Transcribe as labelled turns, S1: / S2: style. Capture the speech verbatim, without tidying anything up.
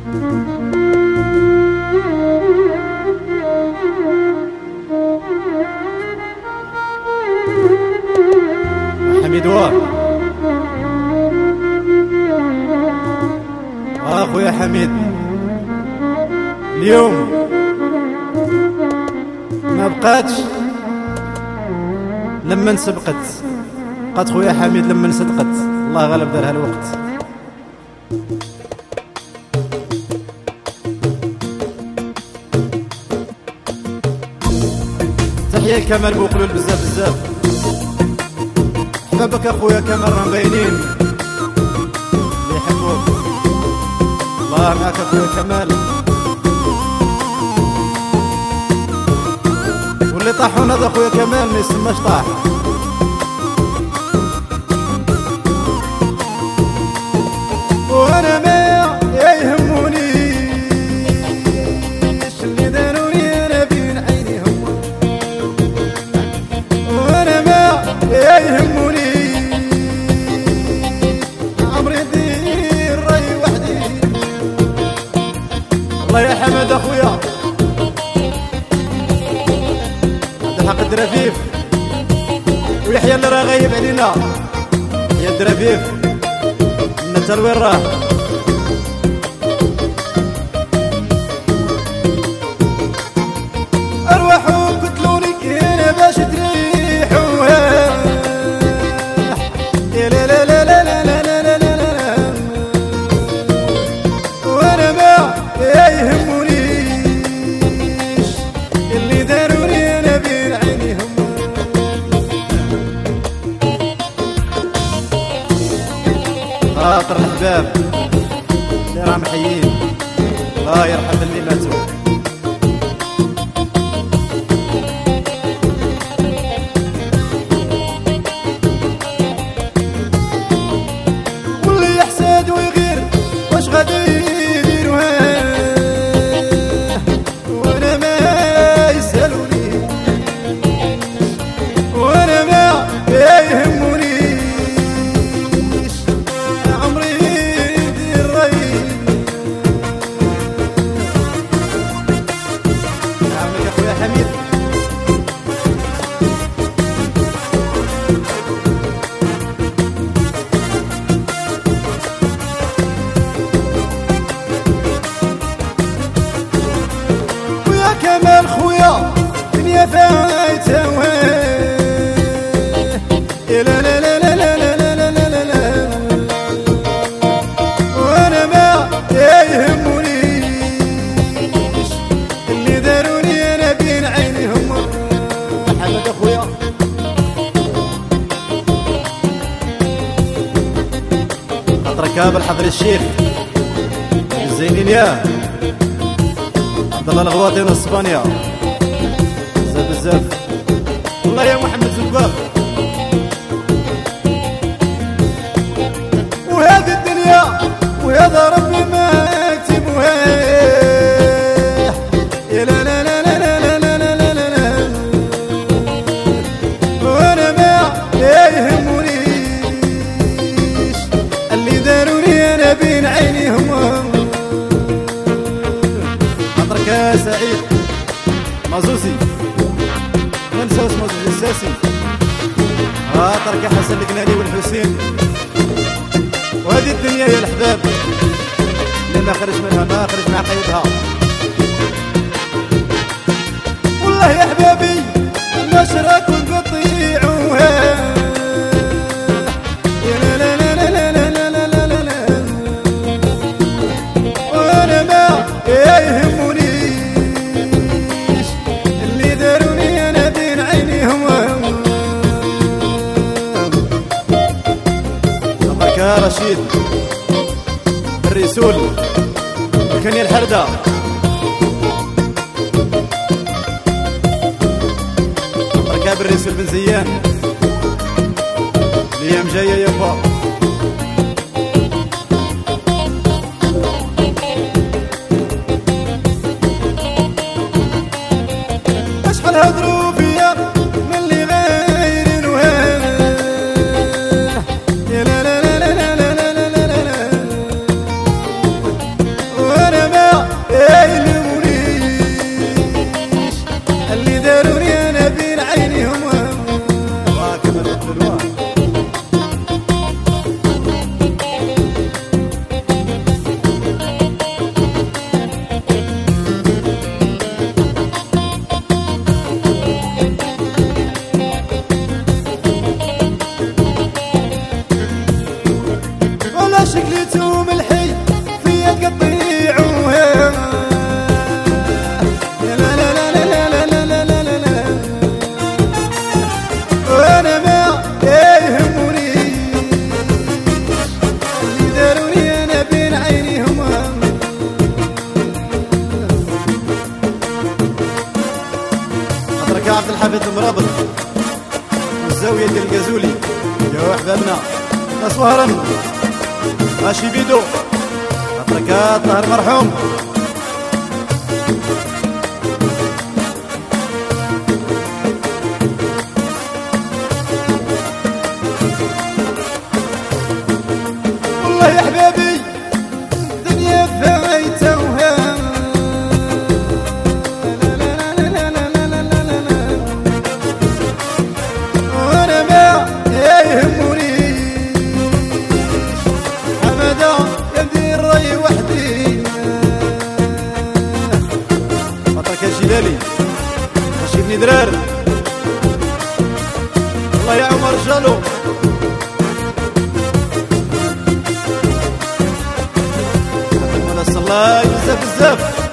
S1: حميد وار اخويا حميد، اليوم ما بقاتش لما سبقت، بقات خويا حميد لما صدقت، الله غالب دارها الوقت. تحية لكمال بوقلول بزاف بزاف، حبابك اخويا كمال راهم باينين اللي يحبوك، الله معاك اخويا كمال. واللي طاحون هذا اخويا كمال ما يسماش طاح. وانا ما يهمونيش اللي داروني انا بين عينيهم، وانا ما يهمونيش عمري ندير راي وحدي. الله يا حمد اخويا عبد الحق الدرافيف، ويحيى اللي راه غايب علينا يا الدرافيف انت وين راه. ارواحوا قتلوني انا باش تريحوا، يا لا لا لا لا لا لا لا لا لا، وانا ما يهمونيش اللي داروني انا بين عينيهم. خاطر الحباب اللي راهم حيين الله يرحم اللي ماتوا. واللي يحسد ويغير واش غادي يديروا، وانا ما يسالوني، وانا ما يهموني حميد. ويا كمال خويا دنيا فايته وين، لا لا لا لا لا لا لا لا لا لا، وانا ما يهمونيش اللي داروني انا بين عينيهم. محمد اخويا خاطرك كابل حضر الشيخ الزينين يا عبد الله الغواطي من اسبانيا بزاف بزاف، والله يا محمد زباق. وهذه الدنيا وهذا ربي ما يكتبوها، يا لا لا لا لا لا لا لا لا لا لا، وانا ما يهمونيش اللي داروني انا بين عينيهم. خاطرك يا سعيد مازوسي ما نساوش مازوسي الساسي، خاطرك يا حسن الكناني والحسين. وهذه الدنيا يا الحباب اللي ما خرج منها ما خرج مع قيدها. والله يا حبابي الناس راكم بتضيعوها، يا لا لا لا لا لا لا لا لا لا، وانا ما يهمونيش اللي داروني انا بين عينيهم. خاطرك يا رشيد الرسول كان يا الحردة، ركاب الرسول بن زيان الايام جايه يابا. اشحال هضروا فيا من اللي غايرين وهان، يا لا لا لا لا لا لا لا لا لا، وانا احبابنا ناس وهران ماشي بيدو خاطرك طاهر مرحوم. والله يا حبابي دنيا فايته وهام وانا ما يهمنيش حماده يمدي الراي وحدي خاطرك يا جلالي ماشي بني درار. الله يا عمر جالو الله بزاف بزاف